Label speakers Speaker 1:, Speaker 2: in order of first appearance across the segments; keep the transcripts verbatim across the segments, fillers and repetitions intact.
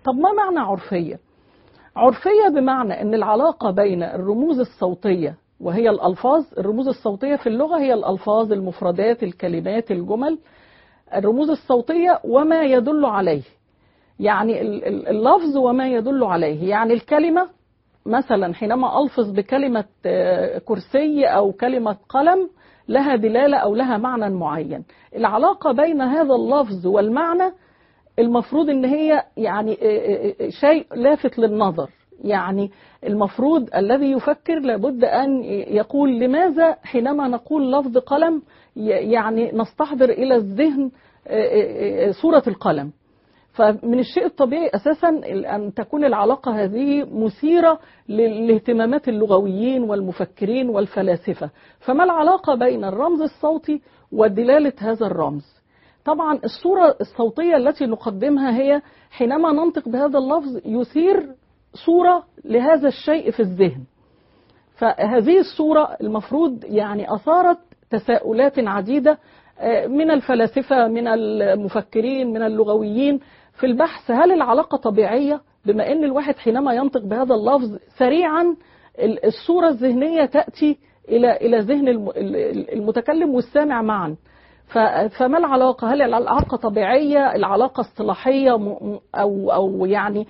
Speaker 1: طب ما معنى عرفية؟ عرفية بمعنى أن العلاقة بين الرموز الصوتية وهي الألفاظ، الرموز الصوتية في اللغة هي الألفاظ، المفردات، الكلمات، الجمل، الرموز الصوتية وما يدل عليه، يعني اللفظ وما يدل عليه. يعني الكلمة مثلا حينما ألفظ بكلمة كرسي أو كلمة قلم لها دلالة أو لها معنى معين. العلاقة بين هذا اللفظ والمعنى المفروض ان هي يعني شيء لافت للنظر، يعني المفروض الذي يفكر لابد ان يقول لماذا حينما نقول لفظ قلم يعني نستحضر الى الذهن صورة القلم. فمن الشيء الطبيعي اساسا ان تكون العلاقة هذه مثيرة لاهتمامات اللغويين والمفكرين والفلاسفة. فما العلاقة بين الرمز الصوتي ودلالة هذا الرمز؟ طبعا الصورة الصوتية التي نقدمها هي حينما ننطق بهذا اللفظ يثير صورة لهذا الشيء في الذهن. فهذه الصورة المفروض يعني أثارت تساؤلات عديدة من الفلاسفة، من المفكرين، من اللغويين في البحث. هل العلاقة طبيعية؟ بما أن الواحد حينما ينطق بهذا اللفظ سريعا الصورة الذهنية تأتي إلى إلى ذهن المتكلم والسامع معا. فما العلاقة؟ هل العلاقة طبيعية؟ العلاقة اصطلاحية؟ أو أو يعني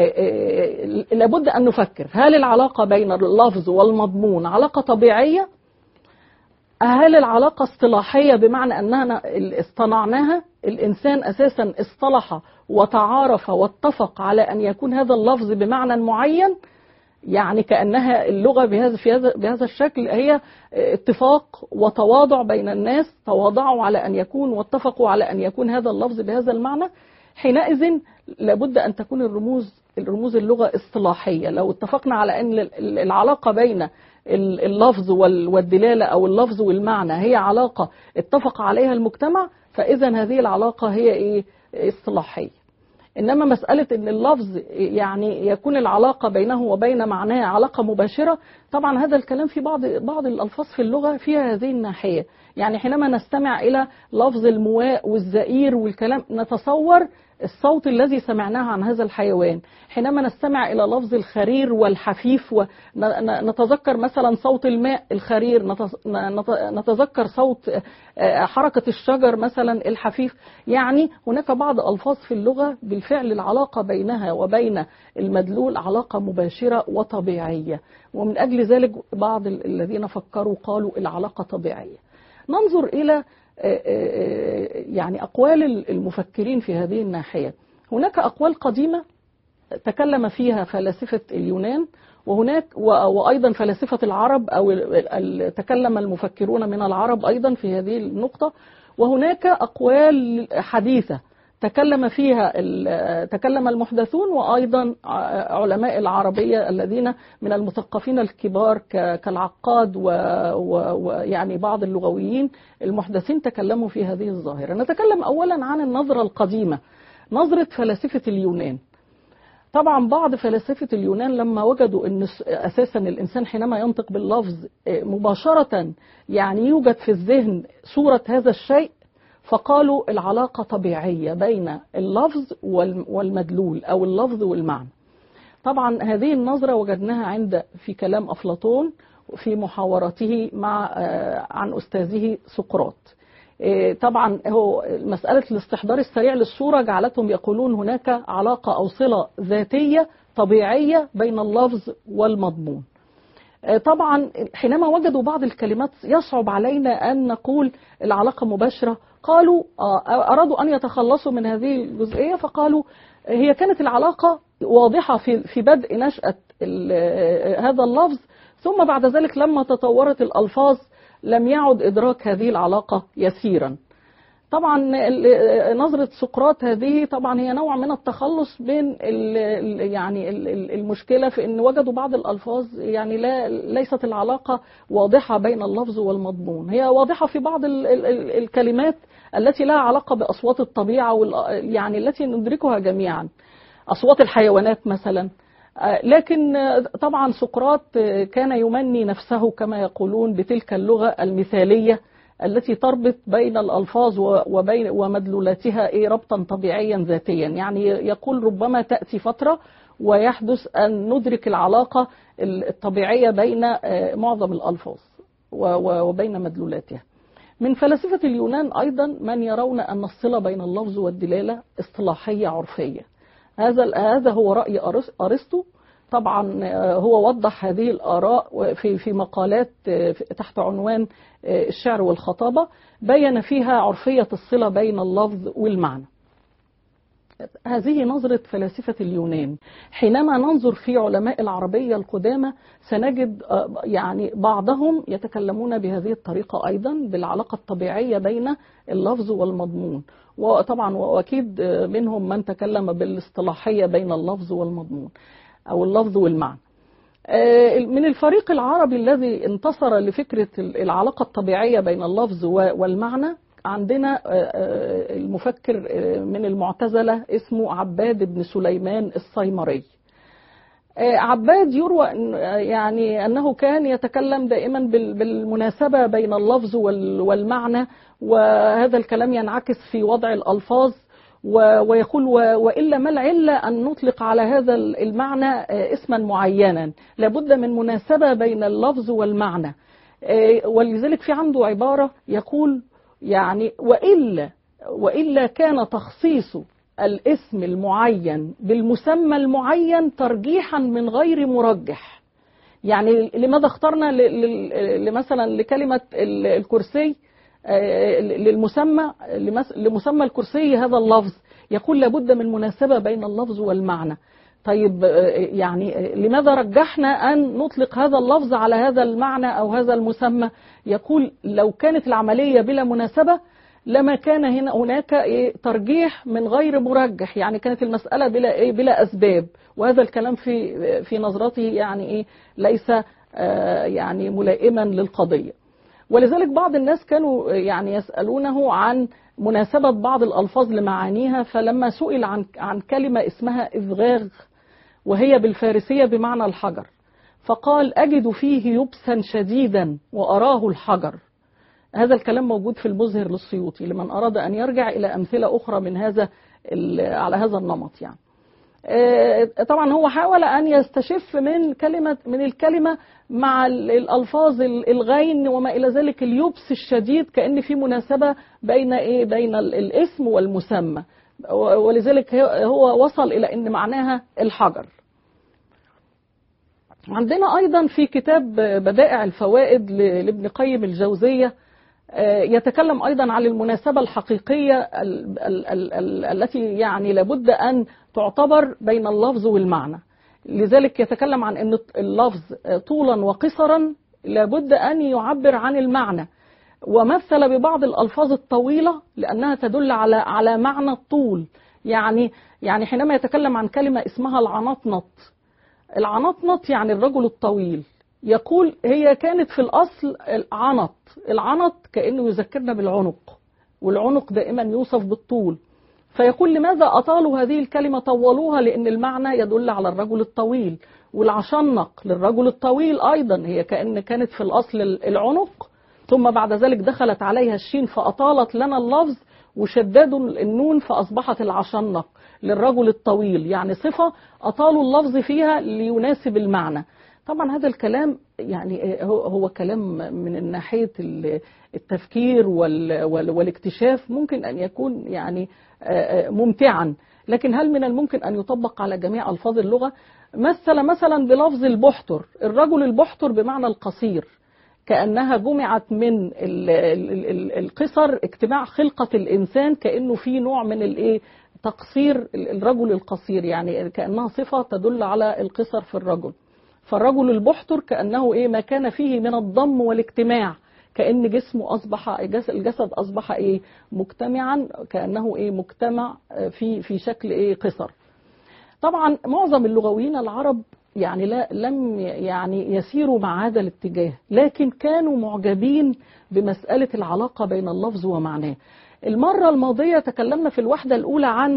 Speaker 1: لابد أن نفكر، هل العلاقة بين اللفظ والمضمون علاقة طبيعية؟ هل العلاقة اصطلاحية بمعنى أننا اصطنعناها؟ الإنسان أساسا اصطلح وتعارف واتفق على أن يكون هذا اللفظ بمعنى معين، يعني كأنها اللغة بهذا في هذا بهذا الشكل هي اتفاق وتواضع بين الناس، تواضعوا على أن يكون واتفقوا على أن يكون هذا اللفظ بهذا المعنى. حينئذ لابد أن تكون الرموز الرموز اللغة اصطلاحية. لو اتفقنا على أن العلاقة بين اللفظ والدلالة أو اللفظ والمعنى هي علاقة اتفق عليها المجتمع، فإذا هذه العلاقة هي إيه؟ اصطلاحية. إنما مسألة إن اللفظ يعني يكون العلاقة بينه وبين معناه علاقة مباشرة، طبعا هذا الكلام في بعض بعض الألفاظ في اللغة فيها هذه الناحية. يعني حينما نستمع إلى لفظ المواء والزئير والكلام نتصور الصوت الذي سمعناه عن هذا الحيوان. حينما نستمع إلى لفظ الخرير والحفيف ونتذكر مثلا صوت الماء الخرير، نتذكر صوت حركة الشجر مثلا الحفيف. يعني هناك بعض ألفاظ في اللغة بالفعل العلاقة بينها وبين المدلول علاقة مباشرة وطبيعية، ومن أجل ذلك بعض الذين فكروا قالوا العلاقة طبيعية. ننظر إلى يعني أقوال المفكرين في هذه الناحية. هناك أقوال قديمة تكلم فيها فلاسفة اليونان، وهناك وأيضا فلاسفة العرب أو تكلم المفكرون من العرب أيضا في هذه النقطة. وهناك أقوال حديثة تكلم فيها تكلم المحدثون وأيضا علماء العربية الذين من المثقفين الكبار كالعقاد ويعني بعض اللغويين المحدثين تكلموا في هذه الظاهرة. نتكلم أولا عن النظرة القديمة، نظرة فلاسفة اليونان. طبعا بعض فلاسفة اليونان لما وجدوا أن أساسا الإنسان حينما ينطق باللفظ مباشرة يعني يوجد في الذهن صورة هذا الشيء، فقالوا العلاقة طبيعية بين اللفظ والمدلول أو اللفظ والمعنى. طبعا هذه النظرة وجدناها عند في كلام أفلاطون في محاورته مع عن أستاذه سقراط. طبعا هو مسألة الاستحضار السريع للصورة جعلتهم يقولون هناك علاقة أو صلة ذاتية طبيعية بين اللفظ والمضمون. طبعا حينما وجدوا بعض الكلمات يصعب علينا أن نقول العلاقة مباشرة، قالوا أرادوا أن يتخلصوا من هذه الجزئية، فقالوا هي كانت العلاقة واضحة في في بدء نشأة هذا اللفظ، ثم بعد ذلك لما تطورت الألفاظ لم يعد إدراك هذه العلاقة يسيرا. طبعا نظرة سقراط هذه طبعا هي نوع من التخلص بين يعني المشكلة في أن وجدوا بعض الألفاظ يعني لا ليست العلاقة واضحة بين اللفظ والمضمون، هي واضحة في بعض الكلمات التي لها علاقة بأصوات الطبيعة يعني التي ندركها جميعا، أصوات الحيوانات مثلا. لكن طبعا سقراط كان يمني نفسه كما يقولون بتلك اللغة المثالية التي تربط بين الألفاظ وبين ومدلولاتها إيه ربطا طبيعيا ذاتيا. يعني يقول ربما تأتي فترة ويحدث أن ندرك العلاقة الطبيعية بين معظم الألفاظ وبين مدلولاتها. من فلاسفة اليونان أيضا من يرون أن الصلة بين اللفظ والدلالة اصطلاحية عرفية. هذا هذا هو رأي أرسطو. طبعا هو وضح هذه الآراء في في مقالات تحت عنوان الشعر والخطابة، بين فيها عرفية الصلة بين اللفظ والمعنى. هذه نظرة فلاسفة اليونان. حينما ننظر في علماء العربية القدامى سنجد يعني بعضهم يتكلمون بهذه الطريقة أيضا، بالعلاقة الطبيعية بين اللفظ والمضمون، وطبعا وأكيد منهم من تكلم بالاصطلاحية بين اللفظ والمضمون أو اللفظ والمعنى. من الفريق العربي الذي انتصر لفكرة العلاقة الطبيعية بين اللفظ والمعنى عندنا المفكر من المعتزلة اسمه عباد بن سليمان السيمري. عباد يروى يعني أنه كان يتكلم دائما بالمناسبة بين اللفظ والمعنى، وهذا الكلام ينعكس في وضع الألفاظ، ويقول وإلا ما العلة أن نطلق على هذا المعنى اسما معينا، لابد من مناسبة بين اللفظ والمعنى. ولذلك في عنده عبارة يقول يعني وإلا وإلا كان تخصيص الاسم المعين بالمسمى المعين ترجيحا من غير مرجح. يعني لماذا اخترنا مثلا لكلمة الكرسي للمسمى لمسمى الكرسي هذا اللفظ؟ يقول لابد من مناسبة بين اللفظ والمعنى. طيب يعني لماذا رجحنا أن نطلق هذا اللفظ على هذا المعنى أو هذا المسمى؟ يقول لو كانت العملية بلا مناسبة لما كان هنا هناك إيه ترجيح من غير مرجح، يعني كانت المسألة بلا إيه بلا أسباب. وهذا الكلام في في نظرته يعني إيه ليس آه يعني ملائما للقضية. ولذلك بعض الناس كانوا يعني يسألونه عن مناسبة بعض الألفاظ لمعانيها، فلما سئل عن عن كلمة اسمها إذغاغ وهي بالفارسية بمعنى الحجر، فقال أجد فيه يبسا شديدا وأراه الحجر. هذا الكلام موجود في المزهر للسيوطي لمن أراد أن يرجع إلى أمثلة أخرى من هذا على هذا النمط. يعني طبعا هو حاول أن يستشف من كلمة من الكلمة مع الألفاظ الغين وما إلى ذلك اليبس الشديد، كأن في مناسبة بين إيه بين الاسم والمسمى، ولذلك هو وصل إلى أن معناها الحجر. عندنا أيضا في كتاب بدائع الفوائد لابن قيم الجوزية يتكلم أيضا عن المناسبة الحقيقية التي يعني لابد أن تعتبر بين اللفظ والمعنى. لذلك يتكلم عن أن اللفظ طولا وقصرا لابد أن يعبر عن المعنى، ومثل ببعض الألفاظ الطويلة لأنها تدل على على معنى الطول. يعني يعني حينما يتكلم عن كلمة اسمها العنطنط، العنطنط يعني الرجل الطويل، يقول هي كانت في الأصل العنط، العنط كأنه يذكرنا بالعنق، والعنق دائما يوصف بالطول، فيقول لماذا أطالوا هذه الكلمة طولوها؟ لأن المعنى يدل على الرجل الطويل. والعشنق للرجل الطويل أيضا هي كأن كانت في الأصل العنق، ثم بعد ذلك دخلت عليها الشين فأطالت لنا اللفظ وشددوا النون فأصبحت العشنق للرجل الطويل، يعني صفة أطالوا اللفظ فيها ليناسب المعنى. طبعا هذا الكلام يعني هو كلام من ناحية التفكير والاكتشاف ممكن أن يكون يعني ممتعا، لكن هل من الممكن أن يطبق على جميع ألفاظ اللغة؟ مثل مثلا بلفظ البحتر، الرجل البحتر بمعنى القصير، كأنها جمعت من القصر اجتماع خلقة الإنسان، كأنه في نوع من الايه تقصير الرجل القصير، يعني كأنها صفة تدل على القصر في الرجل. فالرجل البحتر كأنه ايه ما كان فيه من الضم والاجتماع، كأن جسمه أصبح الجسد أصبح ايه مجتمعا، كأنه ايه مجتمع في في شكل ايه قصر. طبعا معظم اللغويين العرب يعني لا لم يعني يسيروا مع هذا الاتجاه، لكن كانوا معجبين بمسألة العلاقة بين اللفظ ومعناه. المرة الماضية تكلمنا في الوحدة الأولى عن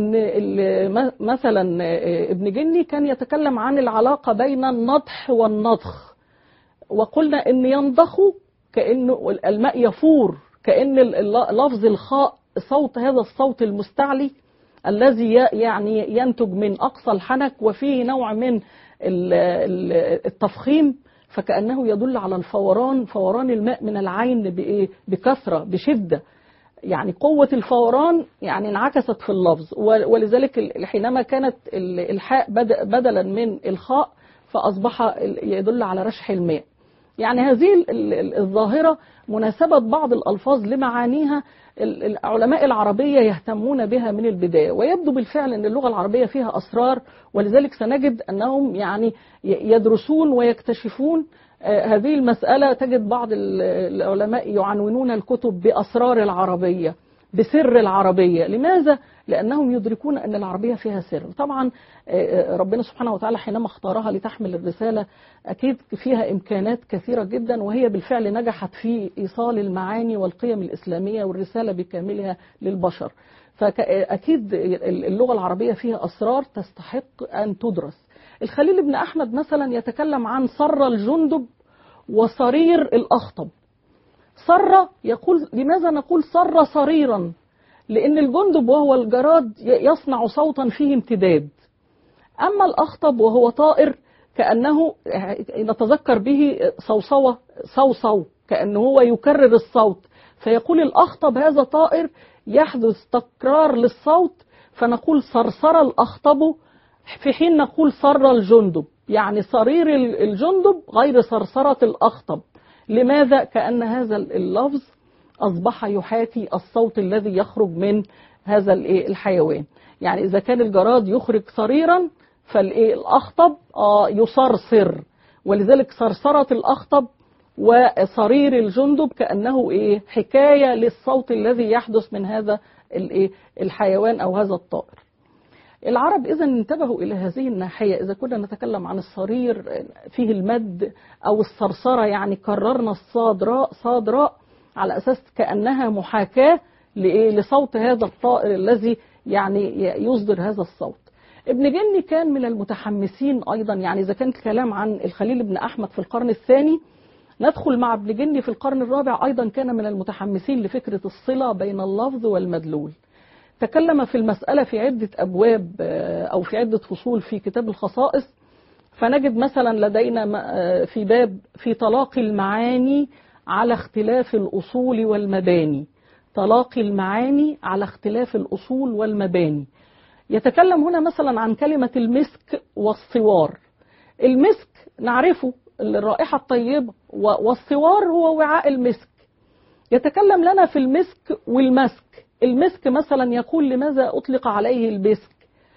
Speaker 1: إن مثلا ابن جني كان يتكلم عن العلاقة بين النضح والنضخ، وقلنا إن ينضخ كأنه الماء يفور، كأن لفظ الخاء صوت هذا الصوت المستعلي الذي يعني ينتج من أقصى الحنك وفيه نوع من التفخيم، فكأنه يدل على الفوران، فوران الماء من العين بكثرة بشدة، يعني قوة الفوران يعني انعكست في اللفظ. ولذلك حينما كانت الحاء بدلا من الخاء فأصبح يدل على رشح الماء. يعني هذه الظاهرة مناسبة بعض الألفاظ لمعانيها العلماء العربية يهتمون بها من البداية، ويبدو بالفعل أن اللغة العربية فيها أسرار، ولذلك سنجد أنهم يعني يدرسون ويكتشفون هذه المسألة. تجد بعض العلماء يعنونون الكتب بأسرار العربية، بسر العربية. لماذا؟ لأنهم يدركون أن العربية فيها سر. طبعا ربنا سبحانه وتعالى حينما اختارها لتحمل الرسالة أكيد فيها إمكانات كثيرة جدا، وهي بالفعل نجحت في إيصال المعاني والقيم الإسلامية والرسالة بكاملها للبشر. فأكيد اللغة العربية فيها أسرار تستحق أن تدرس. الخليل بن أحمد مثلا يتكلم عن صر الجندب وصرير الأخطب. صر يقول، لماذا نقول صر صريرا؟ لأن الجندب وهو الجراد يصنع صوتا فيه امتداد، أما الأخطب وهو طائر كأنه نتذكر به صوصوة صوصو، كأنه هو يكرر الصوت، فيقول الأخطب هذا طائر يحدث تكرار للصوت، فنقول صرصر الأخطب في حين نقول صر الجندب، يعني صرير الجندب غير صرصرة الأخطب. لماذا؟ كأن هذا اللفظ أصبح يحاكي الصوت الذي يخرج من هذا الحيوان. يعني إذا كان الجراد يخرج صريرا فالأخطب يصرصر، ولذلك صرصرة الأخطب وصرير الجندب كأنه إيه حكاية للصوت الذي يحدث من هذا الحيوان أو هذا الطائر. العرب إذا انتبهوا إلى هذه الناحية. إذا كنا نتكلم عن الصرير فيه المد أو الصرصرة، يعني كررنا الصاد راء صاد راء على أساس كأنها محاكاة لصوت هذا الطائر الذي يعني يصدر هذا الصوت. ابن جني كان من المتحمسين أيضا. يعني إذا كان الكلام عن الخليل بن أحمد في القرن الثاني، ندخل مع ابن جني في القرن الرابع، أيضا كان من المتحمسين لفكرة الصلة بين اللفظ والمدلول. تكلم في المسألة في عدة أبواب أو في عدة فصول في كتاب الخصائص. فنجد مثلا لدينا في باب في تلاقي المعاني على اختلاف الأصول والمباني، تلاقي المعاني على اختلاف الأصول والمباني. يتكلم هنا مثلا عن كلمة المسك والصوار. المسك نعرفه الرائحة الطيبة، والصوار هو وعاء المسك. يتكلم لنا في المسك والمسك. المسك مثلا يقول لماذا أطلق عليه المسك؟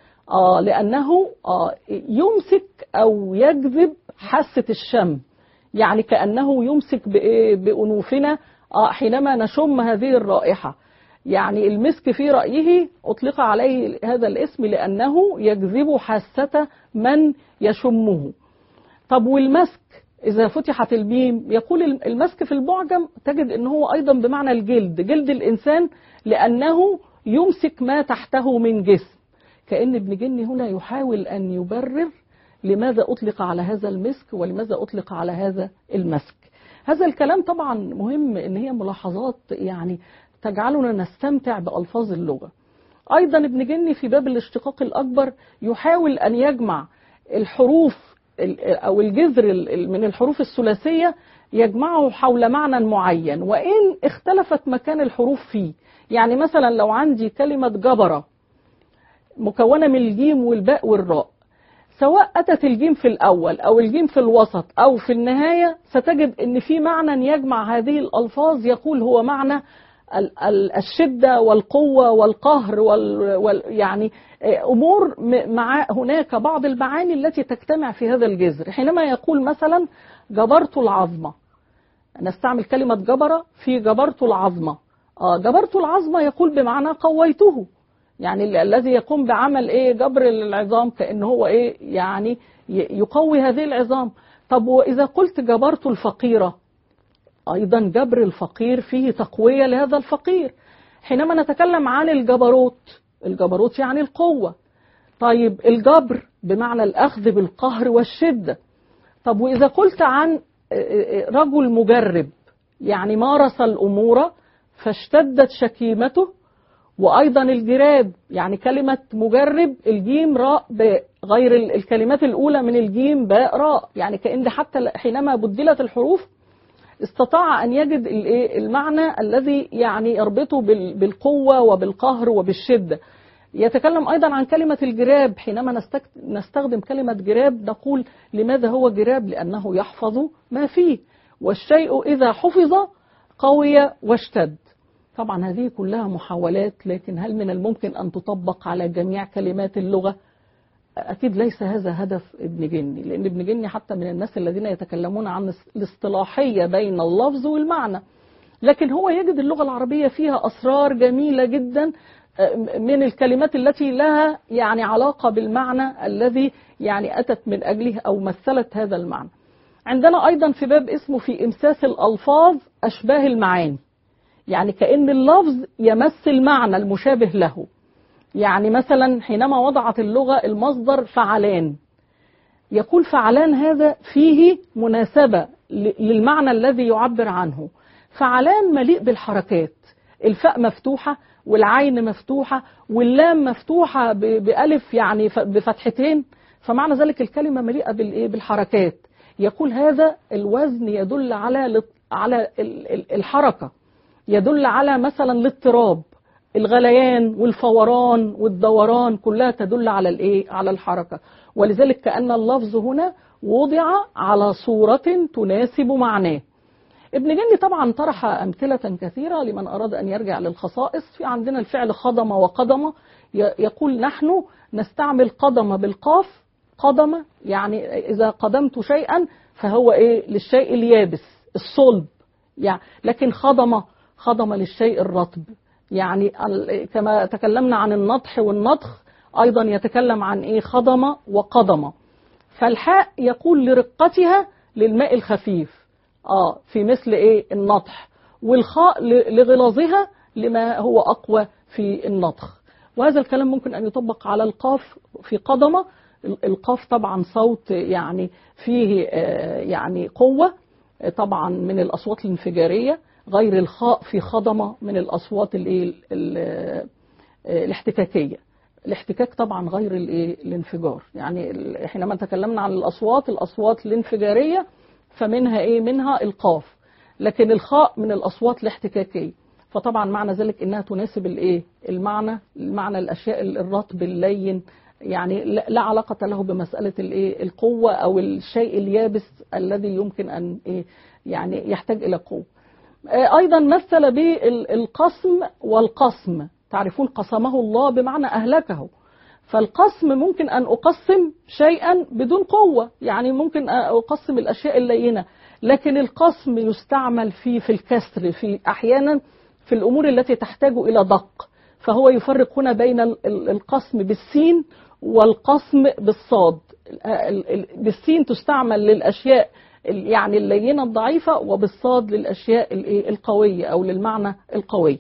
Speaker 1: آه لأنه آه يمسك أو يجذب حاسة الشم، يعني كأنه يمسك بأنوفنا آه حينما نشم هذه الرائحة. يعني المسك في رأيه أطلق عليه هذا الاسم لأنه يجذب حاسة من يشمه. طب والمسك إذا فتحت الميم يقول المسك في المعجم تجد أنه أيضا بمعنى الجلد، جلد الإنسان، لأنه يمسك ما تحته من جسم. كأن ابن جني هنا يحاول أن يبرر لماذا أطلق على هذا المسك ولماذا أطلق على هذا المسك. هذا الكلام طبعا مهم، إن هي ملاحظات يعني تجعلنا نستمتع بألفاظ اللغة. أيضا ابن جني في باب الاشتقاق الأكبر يحاول أن يجمع الحروف أو الجذر من الحروف الثلاثية، يجمعه حول معنى معين وإن اختلفت مكان الحروف فيه. يعني مثلا لو عندي كلمة جبرة مكونة من الجيم والباء والراء، سواء أتت الجيم في الأول أو الجيم في الوسط أو في النهاية، ستجد أن في معنى يجمع هذه الألفاظ، يقول هو معنى الشدة والقوة والقهر وال يعني أمور مع هناك بعض المعاني التي تجتمع في هذا الجذر. حينما يقول مثلا جبرت العظمة، نستعمل كلمة جبرة في جبرت العظمة. آه جبرت العظمة يقول بمعنى قويته، يعني الذي يقوم بعمل ايه جبر العظام، كأنه هو ايه يعني يقوي هذه العظام. طب وإذا قلت جبرت الفقيرة، أيضا جبر الفقير فيه تقوية لهذا الفقير. حينما نتكلم عن الجبروت، الجبروت يعني القوة. طيب الجبر بمعنى الأخذ بالقهر والشدة. طب وإذا قلت عن رجل مجرب، يعني مارس الأمور فاشتدت شكيمته. وأيضا الجراب، يعني كلمة مجرب الجيم راء باء غير الكلمات الأولى من الجيم باء راء، يعني كأن حتى حينما بدلت الحروف استطاع أن يجد المعنى الذي يعني يربطه بالقوة وبالقهر وبالشدة. يتكلم أيضا عن كلمة الجراب، حينما نستخدم كلمة جراب نقول لماذا هو جراب؟ لأنه يحفظ ما فيه، والشيء إذا حفظ قوي واشتد. طبعا هذه كلها محاولات، لكن هل من الممكن أن تطبق على جميع كلمات اللغة؟ أكيد ليس هذا هدف ابن جني، لأن ابن جني حتى من الناس الذين يتكلمون عن الاصطلاحية بين اللفظ والمعنى، لكن هو يجد اللغة العربية فيها أسرار جميلة جدا من الكلمات التي لها يعني علاقة بالمعنى الذي يعني أتت من أجله أو مثلت هذا المعنى. عندنا أيضا في باب اسمه في إمساس الألفاظ أشباه المعاني، يعني كأن اللفظ يمس المعنى المشابه له. يعني مثلا حينما وضعت اللغة المصدر فعلان، يقول فعلان هذا فيه مناسبة للمعنى الذي يعبر عنه. فعلان مليء بالحركات، الفاء مفتوحة والعين مفتوحة واللام مفتوحة بألف يعني بفتحتين، فمعنى ذلك الكلمة مليئة بالحركات. يقول هذا الوزن يدل على على الحركة، يدل على مثلا الاضطراب، الغليان والفوران والدوران كلها تدل على الايه؟ على الحركة. ولذلك كأن اللفظ هنا وضع على صورة تناسب معناه. ابن جني طبعا طرح أمثلة كثيرة لمن أراد أن يرجع للخصائص. في عندنا الفعل خضم وقدم، يقول نحن نستعمل قدم بالقاف، قدم يعني إذا قدمت شيئا فهو إيه؟ للشيء اليابس الصلب يعني، لكن خضم خضم للشيء الرطب. يعني كما تكلمنا عن النطح والنطخ أيضا يتكلم عن إيه؟ خضم وقدم. فالحاء يقول لرقتها للماء الخفيف آه في مثل إيه؟ النطح، والخاء لغلاظها لما هو أقوى في النطخ. وهذا الكلام ممكن أن يطبق على القاف في قدم. القاف طبعا صوت يعني فيه يعني قوة طبعا من الأصوات الانفجارية، غير الخاء في خضمة من الأصوات الايه الاحتكاكية. الاحتكاك طبعا غير الايه الانفجار. يعني حينما تكلمنا عن الأصوات الأصوات الانفجارية فمنها ايه؟ منها القاف، لكن الخاء من الأصوات الاحتكاكية. فطبعا معنى ذلك انها تناسب الايه المعنى المعنى الأشياء الرطب اللين، يعني لا علاقة له بمسألة الايه القوة أو الشيء اليابس الذي يمكن أن ايه يعني يحتاج إلى قوة. أيضا مثل بالقسم والقسم. تعرفون قسمه الله بمعنى أهلكه. فالقسم ممكن أن أقسم شيئا بدون قوة، يعني ممكن أقسم الأشياء اللينة، لكن القسم يستعمل في في الكسر، في أحيانا في الأمور التي تحتاج إلى دق. فهو يفرق هنا بين القسم بالسين والقسم بالصاد. بالسين تستعمل للأشياء يعني اللينة الضعيفة، وبالصاد للأشياء القوية أو للمعنى القوي.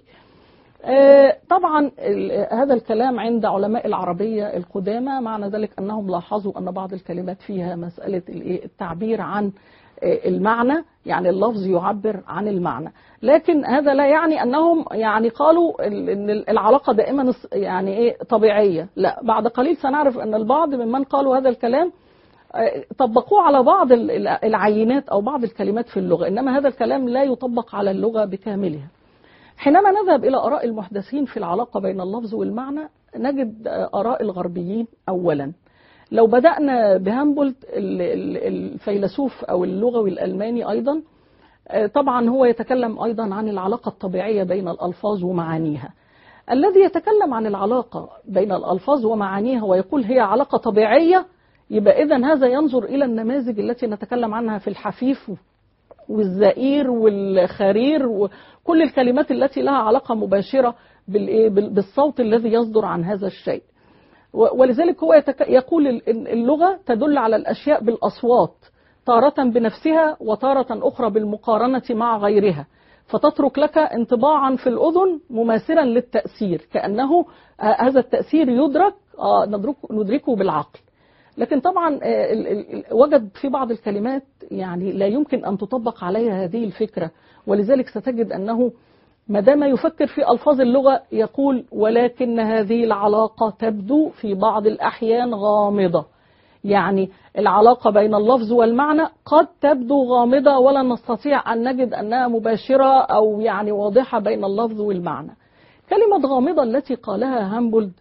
Speaker 1: طبعا هذا الكلام عند علماء العربية القدامى، معنى ذلك أنهم لاحظوا أن بعض الكلمات فيها مسألة التعبير عن المعنى، يعني اللفظ يعبر عن المعنى، لكن هذا لا يعني أنهم يعني قالوا أن العلاقة دائما يعني إيه طبيعية. لا، بعد قليل سنعرف أن البعض ممن قالوا هذا الكلام طبقوه على بعض العينات أو بعض الكلمات في اللغة، إنما هذا الكلام لا يطبق على اللغة بكاملها. حينما نذهب إلى آراء المحدثين في العلاقة بين اللفظ والمعنى نجد آراء الغربيين. أولا لو بدأنا بهامبولت الفيلسوف أو اللغوي الألماني أيضا، طبعا هو يتكلم أيضا عن العلاقة الطبيعية بين الألفاظ ومعانيها. الذي يتكلم عن العلاقة بين الألفاظ ومعانيها ويقول هي علاقة طبيعية، يبقى إذن هذا ينظر إلى النماذج التي نتكلم عنها في الحفيف والزئير والخرير وكل الكلمات التي لها علاقة مباشرة بالصوت الذي يصدر عن هذا الشيء. ولذلك هو يقول اللغة تدل على الأشياء بالأصوات، تارة بنفسها وتارة أخرى بالمقارنة مع غيرها، فتترك لك انطباعا في الأذن مماثلا للتأثير، كأنه هذا التأثير يدرك ندركه بالعقل. لكن طبعا وجد في بعض الكلمات يعني لا يمكن أن تطبق عليها هذه الفكرة، ولذلك ستجد أنه ما دام يفكر في ألفاظ اللغة يقول ولكن هذه العلاقة تبدو في بعض الأحيان غامضة. يعني العلاقة بين اللفظ والمعنى قد تبدو غامضة ولا نستطيع أن نجد أنها مباشرة أو يعني واضحة بين اللفظ والمعنى. كلمة غامضة التي قالها هامبولد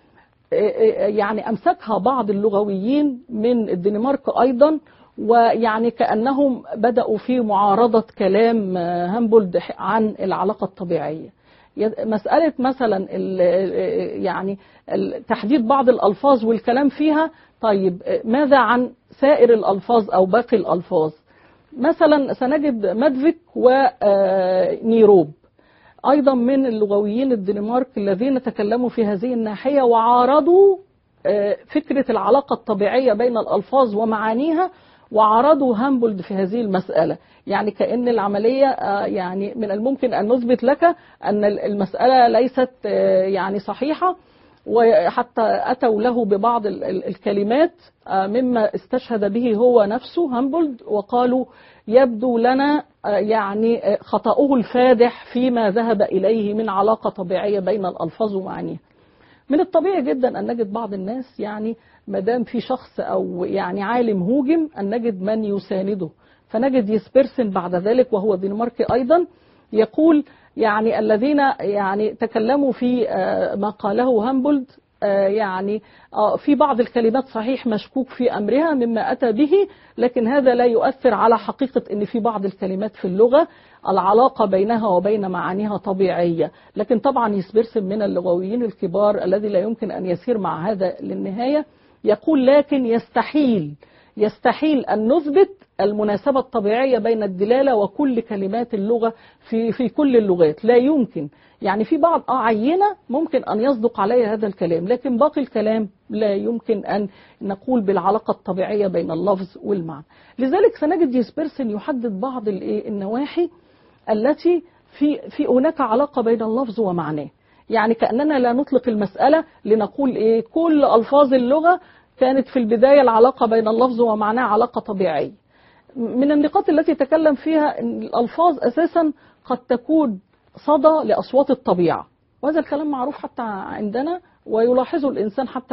Speaker 1: يعني أمسكها بعض اللغويين من الدنمارك أيضا، ويعني كأنهم بدأوا في معارضة كلام هامبولد عن العلاقة الطبيعية. مسألة مثلا يعني تحديد بعض الألفاظ والكلام فيها، طيب ماذا عن سائر الألفاظ أو باقي الألفاظ؟ مثلا سنجد مادفيك ونيروب أيضا من اللغويين الدنمارك الذين تكلموا في هذه الناحية وعارضوا فكرة العلاقة الطبيعية بين الألفاظ ومعانيها، وعارضوا هامبولد في هذه المسألة. يعني كأن العملية يعني من الممكن أن نثبت لك أن المسألة ليست يعني صحيحة، وحتى أتوا له ببعض الكلمات مما استشهد به هو نفسه هامبولد، وقالوا يبدو لنا يعني خطأه الفادح فيما ذهب إليه من علاقة طبيعية بين الألفاظ ومعانيها. من الطبيعي جدا أن نجد بعض الناس يعني مدام في شخص أو يعني عالم هوجم أن نجد من يسانده، فنجد يسبرسن بعد ذلك وهو دنماركي أيضا يقول يعني الذين يعني تكلموا في ما قاله هامبولد يعني في بعض الكلمات صحيح مشكوك في أمرها مما أتى به، لكن هذا لا يؤثر على حقيقة أن في بعض الكلمات في اللغة العلاقة بينها وبين معانيها طبيعية. لكن طبعا يسبرسن من اللغويين الكبار الذي لا يمكن أن يسير مع هذا للنهاية يقول لكن يستحيل يستحيل أن نثبت المناسبة الطبيعية بين الدلالة وكل كلمات اللغة في في كل اللغات، لا يمكن. يعني في بعض عينة ممكن أن يصدق عليها هذا الكلام، لكن باقي الكلام لا يمكن أن نقول بالعلاقة الطبيعية بين اللفظ والمعنى. لذلك سنجد يسبرسن يحدد بعض النواحي التي في في هناك علاقة بين اللفظ ومعناه. يعني كأننا لا نطلق المسألة لنقول إيه كل ألفاظ اللغة كانت في البداية العلاقة بين اللفظ ومعناه علاقة طبيعية. من النقاط التي تكلم فيها أن الألفاظ أساسا قد تكون صدى لأصوات الطبيعة، وهذا الكلام معروف حتى عندنا ويلاحظه الإنسان حتى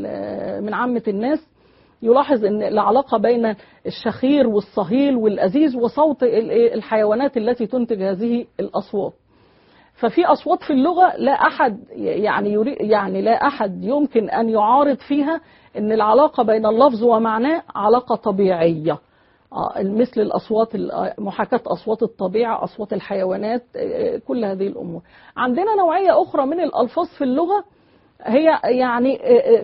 Speaker 1: من عامة الناس، يلاحظ أن العلاقة بين الشخير والصهيل والأزيز وصوت الحيوانات التي تنتج هذه الأصوات. ففي أصوات في اللغة لا أحد يعني يري يعني لا أحد يمكن أن يعارض فيها أن العلاقة بين اللفظ ومعناه علاقة طبيعية، مثل الأصوات محاكاة أصوات الطبيعة، أصوات الحيوانات، كل هذه الأمور. عندنا نوعية أخرى من الألفاظ في اللغة هي يعني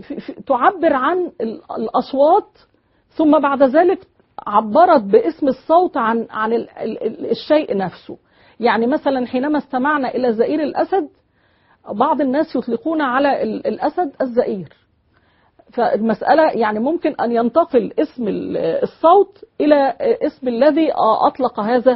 Speaker 1: تعبر عن الأصوات ثم بعد ذلك عبرت باسم الصوت عن عن الشيء نفسه. يعني مثلا حينما استمعنا إلى زئير الأسد بعض الناس يطلقون على الأسد الزئير، فالمسألة يعني ممكن أن ينتقل اسم الصوت إلى اسم الذي أطلق هذا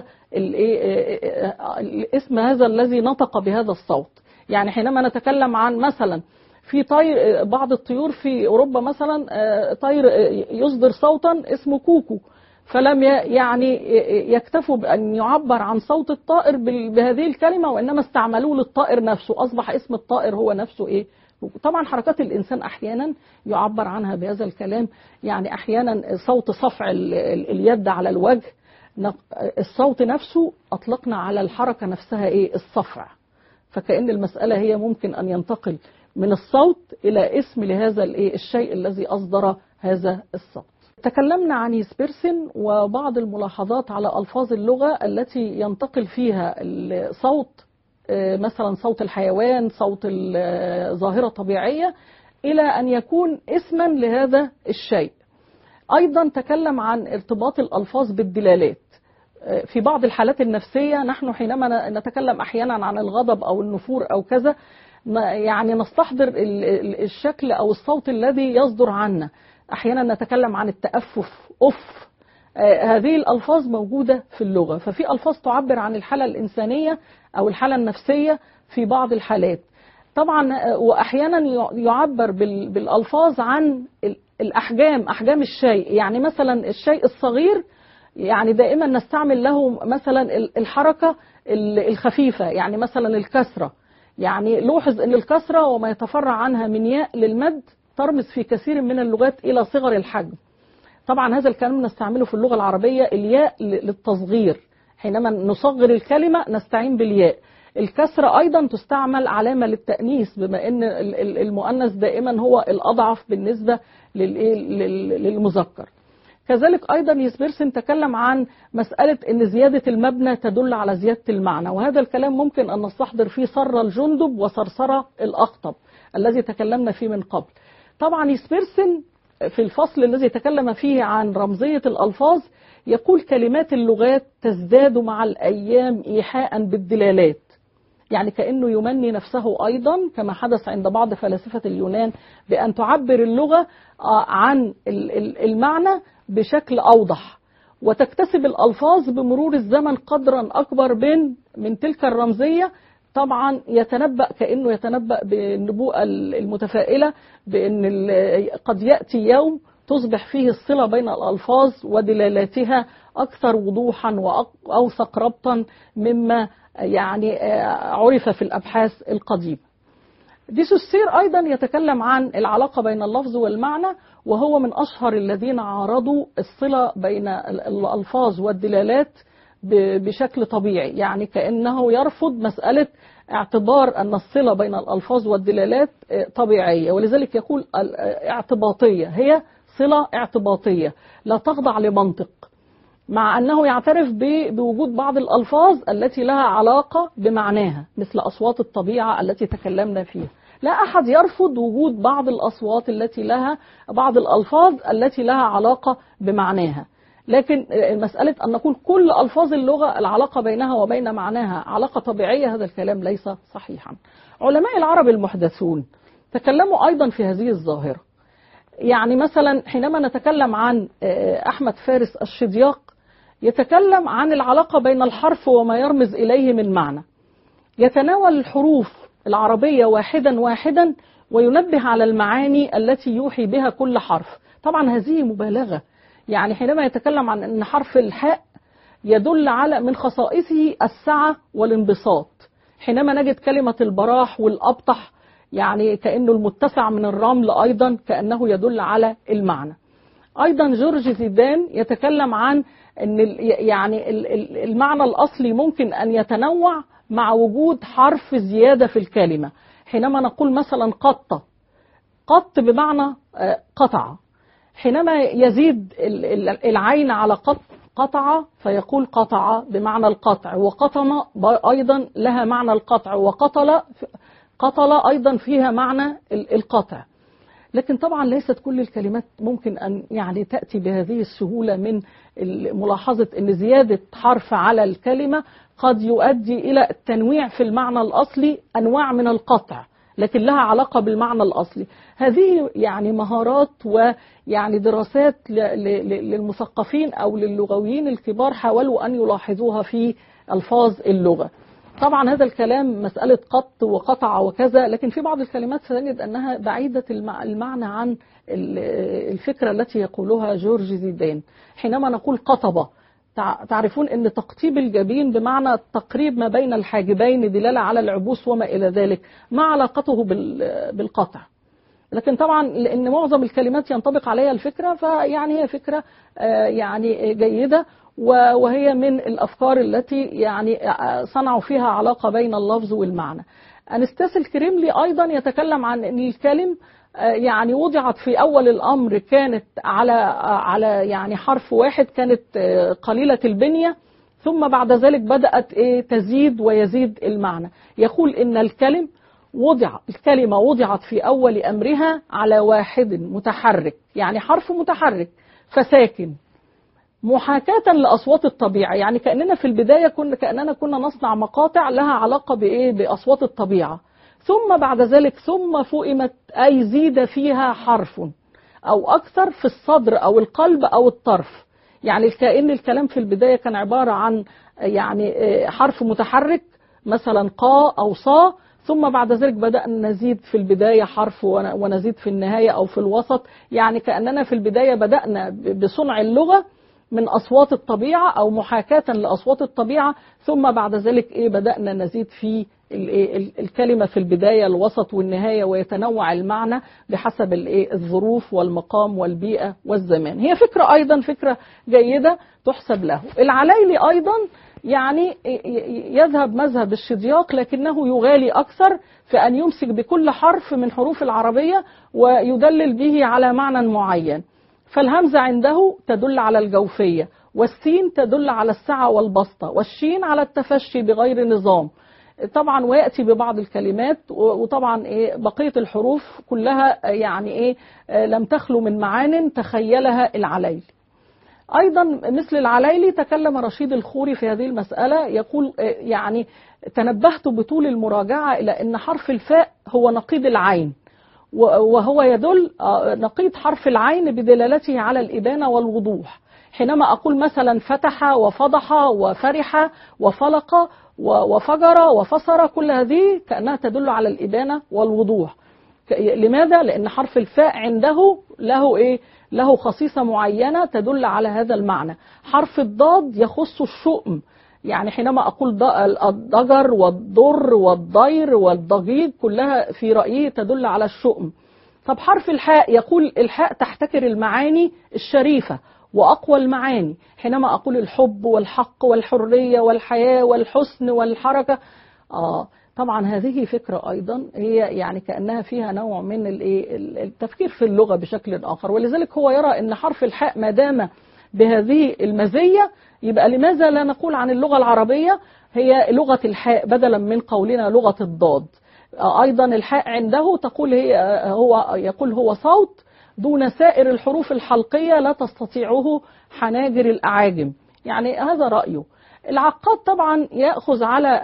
Speaker 1: الاسم هذا الذي نطق بهذا الصوت. يعني حينما نتكلم عن مثلا في طير بعض الطيور في أوروبا مثلا طير يصدر صوتا اسمه كوكو، فلم يعني يكتفوا بأن يعبر عن صوت الطائر بهذه الكلمة وإنما استعملوه للطائر نفسه، أصبح اسم الطائر هو نفسه إيه. طبعا حركات الإنسان أحيانا يعبر عنها بهذا الكلام، يعني أحيانا صوت صفع اليد على الوجه الصوت نفسه أطلقنا على الحركة نفسها إيه الصفع، فكأن المسألة هي ممكن أن ينتقل من الصوت إلى اسم لهذا الشيء الذي أصدر هذا الصوت. تكلمنا عن يسبرسن وبعض الملاحظات على ألفاظ اللغة التي ينتقل فيها الصوت، مثلا صوت الحيوان، صوت ظاهرة طبيعية، إلى أن يكون اسما لهذا الشيء. أيضا تكلم عن ارتباط الألفاظ بالدلالات. في بعض الحالات النفسية نحن حينما نتكلم أحيانا عن الغضب أو النفور أو كذا يعني نستحضر الشكل أو الصوت الذي يصدر عنا. أحيانا نتكلم عن التأفف أف، هذه الألفاظ موجودة في اللغة. ففي ألفاظ تعبر عن الحالة الإنسانية أو الحالة النفسية في بعض الحالات. طبعا واحيانا يعبر بالالفاظ عن الاحجام، احجام الشيء. يعني مثلا الشيء الصغير يعني دائما نستعمل له مثلا الحركه الخفيفه، يعني مثلا الكسره. يعني لوحظ ان الكسره وما يتفرع عنها من ياء للمد ترمز في كثير من اللغات الى صغر الحجم. طبعا هذا الكلام نستعمله في اللغه العربيه، الياء للتصغير، حينما نصغر الكلمه نستعين بالياء. الكسرة أيضا تستعمل علامة للتأنيث، بما أن المؤنث دائما هو الأضعف بالنسبة للمذكر. كذلك أيضا يسبرسن تكلم عن مسألة أن زيادة المبنى تدل على زيادة المعنى، وهذا الكلام ممكن أن نستحضر فيه صر الجندب وصرصرة الأخطب الذي تكلمنا فيه من قبل. طبعا يسبرسن في الفصل الذي تكلم فيه عن رمزية الألفاظ يقول كلمات اللغات تزداد مع الأيام إيحاء بالدلالات، يعني كأنه يمني نفسه أيضا كما حدث عند بعض فلاسفة اليونان بأن تعبر اللغة عن المعنى بشكل أوضح، وتكتسب الألفاظ بمرور الزمن قدرا أكبر من من تلك الرمزية. طبعا يتنبأ كأنه يتنبأ بالنبوءة المتفائلة بأن قد يأتي يوم تصبح فيه الصلة بين الألفاظ ودلالاتها أكثر وضوحا وأوثق ربطا مما يعني عرف في الأبحاث القديمة. دي سوسير أيضا يتكلم عن العلاقة بين اللفظ والمعنى، وهو من أشهر الذين عارضوا الصلة بين الألفاظ والدلالات بشكل طبيعي، يعني كأنه يرفض مسألة اعتبار أن الصلة بين الألفاظ والدلالات طبيعية، ولذلك يقول اعتباطية، هي صلة اعتباطية لا تخضع لمنطق، مع أنه يعترف بوجود بعض الألفاظ التي لها علاقة بمعناها مثل أصوات الطبيعة التي تكلمنا فيها. لا أحد يرفض وجود بعض الأصوات التي لها بعض الألفاظ التي لها علاقة بمعناها، لكن مسألة أن نقول كل ألفاظ اللغة العلاقة بينها وبين معناها علاقة طبيعية، هذا الكلام ليس صحيحا. علماء العرب المحدثون تكلموا أيضا في هذه الظاهرة. يعني مثلا حينما نتكلم عن أحمد فارس الشدياق يتكلم عن العلاقة بين الحرف وما يرمز إليه من معنى، يتناول الحروف العربية واحدا واحدا وينبه على المعاني التي يوحي بها كل حرف. طبعا هذه مبالغة، يعني حينما يتكلم عن أن حرف الحاء يدل على من خصائصه السعة والانبساط، حينما نجد كلمة البراح والأبطح يعني كأنه المتسع من الرمل أيضا كأنه يدل على المعنى. أيضا جورج زيدان يتكلم عن أن يعني المعنى الأصلي ممكن أن يتنوع مع وجود حرف زيادة في الكلمة. حينما نقول مثلا قط، قط بمعنى قطع، حينما يزيد العين على قط قطع فيقول قطع بمعنى القطع، وقطن أيضا لها معنى القطع، وقتل قتل أيضا فيها معنى القطع. لكن طبعا ليست كل الكلمات ممكن أن يعني تأتي بهذه السهولة من ملاحظة أن زيادة حرف على الكلمة قد يؤدي إلى التنويع في المعنى الأصلي، أنواع من القطع لكن لها علاقة بالمعنى الأصلي. هذه يعني مهارات ويعني دراسات للمثقفين أو للغويين الكبار حاولوا أن يلاحظوها في ألفاظ اللغة. طبعا هذا الكلام مسألة قط وقطع وكذا، لكن في بعض الكلمات سنجد أنها بعيدة المعنى عن الفكرة التي يقولها جورج زيدان. حينما نقول قطبة، تعرفون أن تقطيب الجبين بمعنى التقريب ما بين الحاجبين دلالة على العبوس وما إلى ذلك، ما علاقته بالقطع؟ لكن طبعا لأن معظم الكلمات ينطبق عليها الفكرة، فيعني هي فكرة يعني جيدة، وهي من الأفكار التي يعني صنعوا فيها علاقة بين اللفظ والمعنى. أنستاس الكريملي أيضا يتكلم عن أن الكلم يعني وضعت في أول الأمر كانت على على يعني حرف واحد، كانت قليلة البنية، ثم بعد ذلك بدأت تزيد ويزيد المعنى. يقول إن الكلم وضع الكلمة وضعت في أول أمرها على واحد متحرك، يعني حرف متحرك فساكن، محاكاة لأصوات الطبيعة، يعني كأننا في البداية كنا كأننا كنا نصنع مقاطع لها علاقة بإيه بأصوات الطبيعة، ثم بعد ذلك ثم فؤمت أي زيد فيها حرف أو أكثر في الصدر أو القلب أو الطرف. يعني كأن الكلام في البداية كان عبارة عن يعني حرف متحرك مثلا قا أو صا، ثم بعد ذلك بدأنا نزيد في البداية حرف ونزيد في النهاية أو في الوسط، يعني كأننا في البداية بدأنا بصنع اللغة من أصوات الطبيعة أو محاكاة لأصوات الطبيعة، ثم بعد ذلك إيه بدأنا نزيد في الكلمة في البداية الوسط والنهاية، ويتنوع المعنى بحسب الظروف والمقام والبيئة والزمان. هي فكرة أيضا فكرة جيدة تحسب له. العليلي أيضا يعني يذهب مذهب الشدياق، لكنه يغالي أكثر في أن يمسك بكل حرف من حروف العربية ويدلل به على معنى معين. فالهمزة عنده تدل على الجوفية، والسين تدل على السعة والبسطة، والشين على التفشي بغير نظام طبعا، ويأتي ببعض الكلمات. وطبعا إيه بقية الحروف كلها يعني إيه لم تخلو من معان تخيلها العليلي. أيضا مثل العليلي تكلم رشيد الخوري في هذه المسألة، يقول يعني تنبهت بطول المراجعة إلى أن حرف الفاء هو نقيض العين، وهو يدل نقيض حرف العين بدلالته على الإبانة والوضوح. حينما أقول مثلا فتح وفضح وفرح وفلق وفجر وفسر، كل هذه كأنها تدل على الإبانة والوضوح. لماذا؟ لأن حرف الفاء عنده له إيه؟ له خصيصة معينة تدل على هذا المعنى. حرف الضاد يخص الشؤم، يعني حينما أقول الضجر والضر والضير والضجيج كلها في رأيه تدل على الشؤم. طب حرف الحاء يقول الحاء تحتكر المعاني الشريفة وأقوى المعاني، حينما أقول الحب والحق والحرية والحياة والحسن والحركة. آه طبعا هذه فكرة أيضا هي يعني كأنها فيها نوع من التفكير في اللغة بشكل آخر، ولذلك هو يرى أن حرف الحاء ما دام بهذه المزية يبقى لماذا لا نقول عن اللغة العربية هي لغة الحاء بدلا من قولنا لغة الضاد. أيضا الحاء عنده تقول هي هو يقول هو صوت دون سائر الحروف الحلقية لا تستطيعه حناجر الأعاجم، يعني هذا رأيه. العقاد طبعا يأخذ على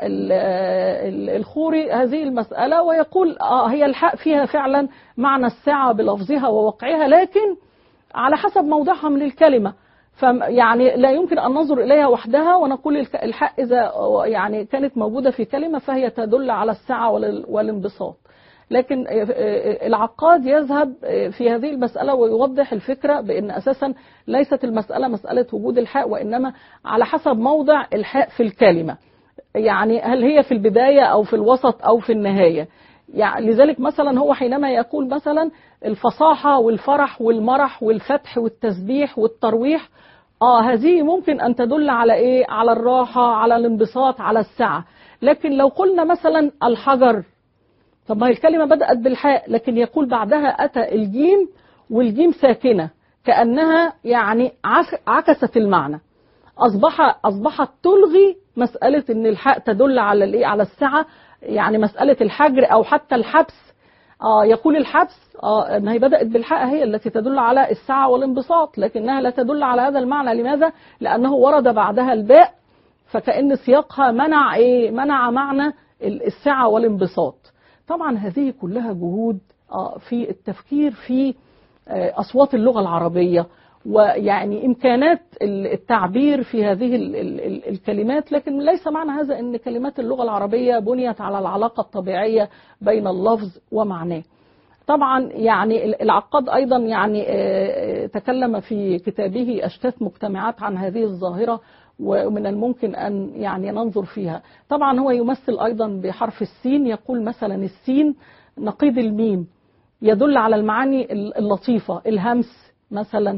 Speaker 1: الخوري هذه المسألة ويقول آه هي الحاء فيها فعلا معنى السعة بلفظها ووقعها، لكن على حسب موضعها من الكلمة، فيعني لا يمكن أن ننظر إليها وحدها ونقول الحاء إذا يعني كانت موجودة في كلمة فهي تدل على السعة والانبساط. لكن العقاد يذهب في هذه المسألة ويوضح الفكرة بأن أساسا ليست المسألة مسألة وجود الحاء، وإنما على حسب موضع الحاء في الكلمة، يعني هل هي في البداية أو في الوسط أو في النهاية. يعني لذلك مثلا هو حينما يقول مثلا الفصاحة والفرح والمرح والفتح والتسبيح والترويح، آه هذه ممكن أن تدل على إيه؟ على الراحة، على الانبساط، على السعة. لكن لو قلنا مثلا الحجر، طب ما هي الكلمة بدأت بالحاء لكن يقول بعدها أتى الجيم والجيم ساكنة، كأنها يعني عكست المعنى، أصبح أصبحت تلغي مسألة إن الحاء تدل على الإيه؟ على السعة. يعني مسألة الحجر أو حتى الحبس، آه يقول الحبس آه ما هي بدأت بالحاء هي التي تدل على السعة والانبساط، لكنها لا تدل على هذا المعنى. لماذا؟ لأنه ورد بعدها الباء، فكأن سياقها منع إيه؟ منع معنى السعة والانبساط. طبعا هذه كلها جهود في التفكير في أصوات اللغة العربية ويعني إمكانات التعبير في هذه الكلمات، لكن ليس معنى هذا أن كلمات اللغة العربية بنيت على العلاقة الطبيعية بين اللفظ ومعناه. طبعا يعني العقاد أيضا يعني تكلم في كتابه أشتات مجتمعات عن هذه الظاهرة، ومن الممكن أن يعني ننظر فيها. طبعا هو يمثل أيضا بحرف السين، يقول مثلا السين نقيض الميم، يدل على المعاني اللطيفة، الهمس مثلا،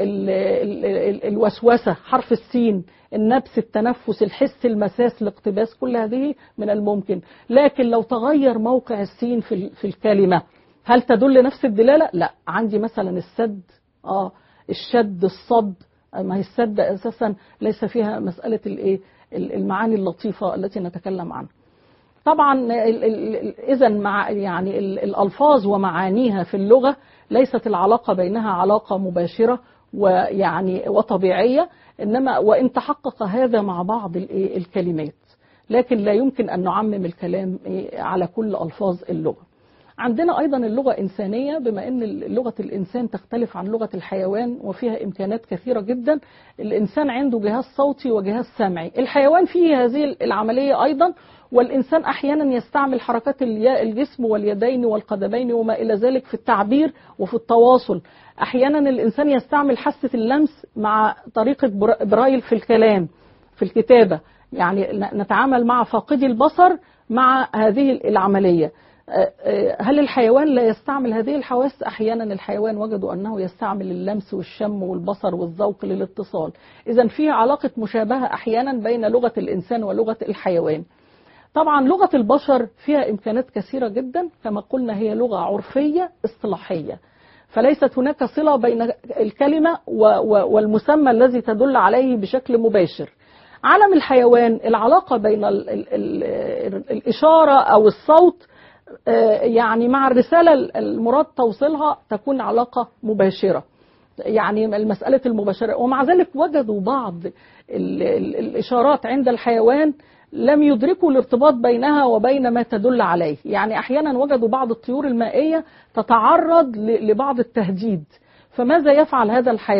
Speaker 1: الوسوسة، حرف السين، النبس، التنفس، الحس، المساس، الاقتباس، كل هذه من الممكن. لكن لو تغير موقع السين في في الكلمة هل تدل نفس الدلالة؟ لا. عندي مثلا السد، آه الشد، الصد، ما هي السد أساسا ليس فيها مسألة الايه المعاني اللطيفة التي نتكلم عنها. طبعا إذا مع يعني الألفاظ ومعانيها في اللغة ليست العلاقة بينها علاقة مباشرة ويعني وطبيعية، إنما وإن تحقق هذا مع بعض الكلمات، لكن لا يمكن أن نعمم الكلام على كل ألفاظ اللغة. عندنا أيضا اللغة إنسانية، بما أن لغة الإنسان تختلف عن لغة الحيوان وفيها إمكانات كثيرة جدا. الإنسان عنده جهاز صوتي وجهاز سمعي، الحيوان فيه هذه العملية أيضا، والإنسان أحيانا يستعمل حركات الجسم واليدين والقدمين وما إلى ذلك في التعبير وفي التواصل. أحيانا الإنسان يستعمل حاسة اللمس مع طريقة برايل في الكلام في الكتابة، يعني نتعامل مع فاقدي البصر مع هذه العملية. هل الحيوان لا يستعمل هذه الحواس؟ أحيانا الحيوان وجدوا أنه يستعمل اللمس والشم والبصر والذوق للاتصال. إذن فيه علاقة مشابهة أحيانا بين لغة الإنسان ولغة الحيوان. طبعا لغة البشر فيها إمكانات كثيرة جدا، كما قلنا هي لغة عرفية اصطلاحية، فليست هناك صلة بين الكلمة والمسمى الذي تدل عليه بشكل مباشر. عالم الحيوان العلاقة بين ال ال ال الإشارة أو الصوت يعني مع الرسالة المراد توصيلها تكون علاقة مباشرة، يعني المسألة المباشرة. ومع ذلك وجدوا بعض ال ال الإشارات عند الحيوان لم يدركوا الارتباط بينها وبين ما تدل عليه. يعني أحيانا وجدوا بعض الطيور المائية تتعرض لبعض التهديد، فماذا يفعل هذا الحي...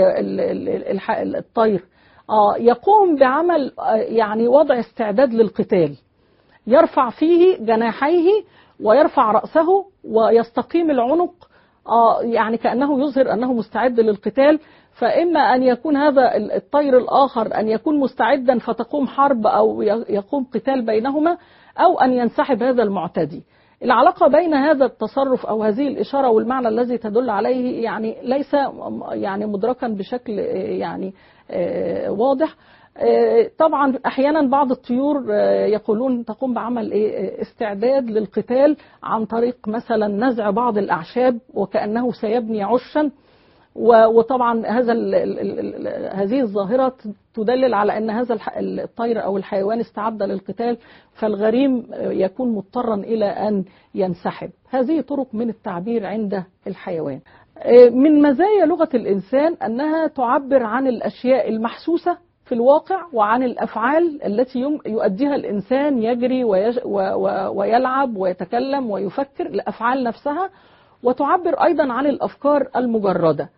Speaker 1: الطير؟ آه يقوم بعمل يعني وضع استعداد للقتال، يرفع فيه جناحيه ويرفع رأسه ويستقيم العنق، آه يعني كأنه يظهر أنه مستعد للقتال. فإما أن يكون هذا الطير الآخر أن يكون مستعدا فتقوم حرب أو يقوم قتال بينهما، أو أن ينسحب هذا المعتدي. العلاقة بين هذا التصرف أو هذه الإشارة والمعنى الذي تدل عليه يعني ليس يعني مدركا بشكل يعني واضح. طبعا أحيانا بعض الطيور يقولون تقوم بعمل استعداد للقتال عن طريق مثلا نزع بعض الأعشاب وكأنه سيبني عشا، وطبعا هذا هذه الظاهرة تدلل على أن هذا الطير أو الحيوان استعد للقتال، فالغريم يكون مضطرا إلى أن ينسحب. هذه طرق من التعبير عند الحيوان. من مزايا لغة الإنسان أنها تعبر عن الأشياء المحسوسة في الواقع وعن الأفعال التي يؤديها الإنسان، يجري ويلعب ويتكلم ويفكر، الأفعال نفسها، وتعبر أيضا عن الأفكار المجردة.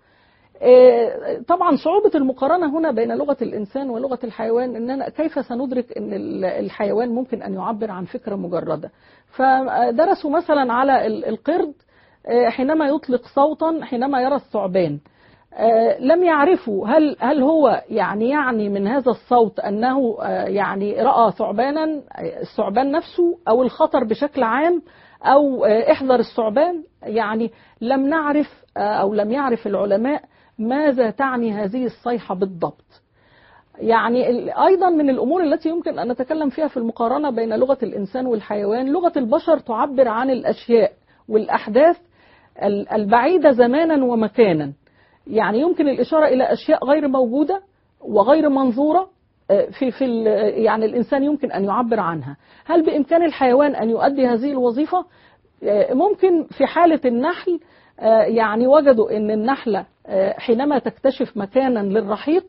Speaker 1: طبعا صعوبة المقارنة هنا بين لغة الإنسان ولغة الحيوان أننا كيف سندرك أن الحيوان ممكن أن يعبر عن فكرة مجردة. فدرسوا مثلا على القرد حينما يطلق صوتا حينما يرى الثعبان، لم يعرفوا هل هل هو يعني يعني من هذا الصوت أنه يعني رأى ثعبانا، الثعبان نفسه، أو الخطر بشكل عام، أو احذر الثعبان. يعني لم نعرف أو لم يعرف العلماء ماذا تعني هذه الصيحة بالضبط. يعني أيضا من الأمور التي يمكن أن نتكلم فيها في المقارنة بين لغة الإنسان والحيوان، لغة البشر تعبر عن الأشياء والأحداث البعيدة زمانا ومكانا. يعني يمكن الإشارة إلى أشياء غير موجودة وغير منظورة في في يعني الإنسان يمكن أن يعبر عنها. هل بإمكان الحيوان أن يؤدي هذه الوظيفة؟ ممكن في حالة النحل، يعني وجدوا أن النحلة حينما تكتشف مكانا للرحيق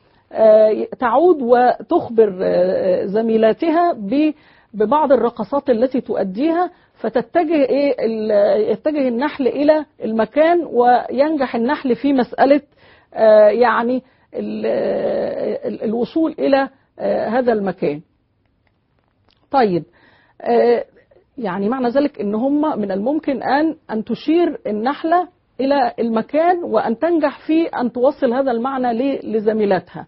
Speaker 1: تعود وتخبر زميلاتها ببعض الرقصات التي تؤديها، فتتجه إيه يتجه النحل إلى المكان وينجح النحل في مسألة يعني الوصول إلى هذا المكان. طيب، يعني معنى ذلك ان هم من الممكن ان ان تشير النحله الى المكان وان تنجح في ان توصل هذا المعنى لزميلاتها.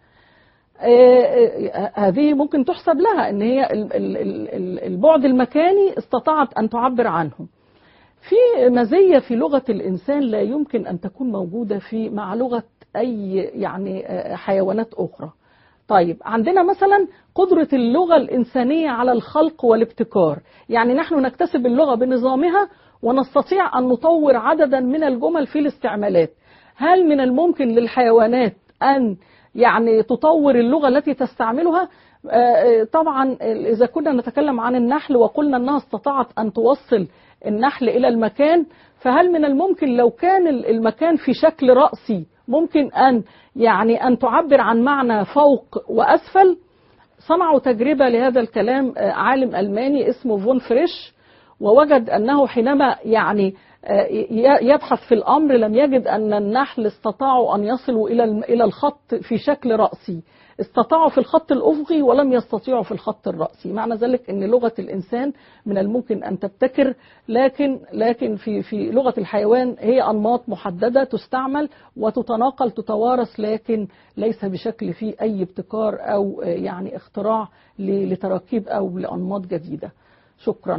Speaker 1: هذه ممكن تحسب لها ان هي البعد المكاني استطاعت ان تعبر عنه. في مزيه في لغه الانسان لا يمكن ان تكون موجوده في مع لغه اي يعني حيوانات اخرى. طيب، عندنا مثلا قدرة اللغة الإنسانية على الخلق والابتكار. يعني نحن نكتسب اللغة بنظامها ونستطيع أن نطور عددا من الجمل في الاستعمالات. هل من الممكن للحيوانات أن يعني تطور اللغة التي تستعملها؟ طبعا إذا كنا نتكلم عن النحل وقلنا أنها استطاعت أن توصل النحل إلى المكان، فهل من الممكن لو كان المكان في شكل رأسي ممكن أن يعني أن تعبر عن معنى فوق وأسفل؟ صنعوا تجربة لهذا الكلام عالم ألماني اسمه فون فريش، ووجد أنه حينما يعني يبحث في الأمر لم يجد أن النحل استطاعوا أن يصلوا إلى إلى الخط في شكل رأسي، استطاعوا في الخط الأفقي ولم يستطيعوا في الخط الرأسي. معنى ذلك أن لغة الإنسان من الممكن أن تبتكر، لكن لكن في في لغة الحيوان هي أنماط محددة تستعمل وتتناقل تتوارث، لكن ليس بشكل فيه أي ابتكار أو يعني اختراع لتراكيب أو لأنماط جديدة. شكرا.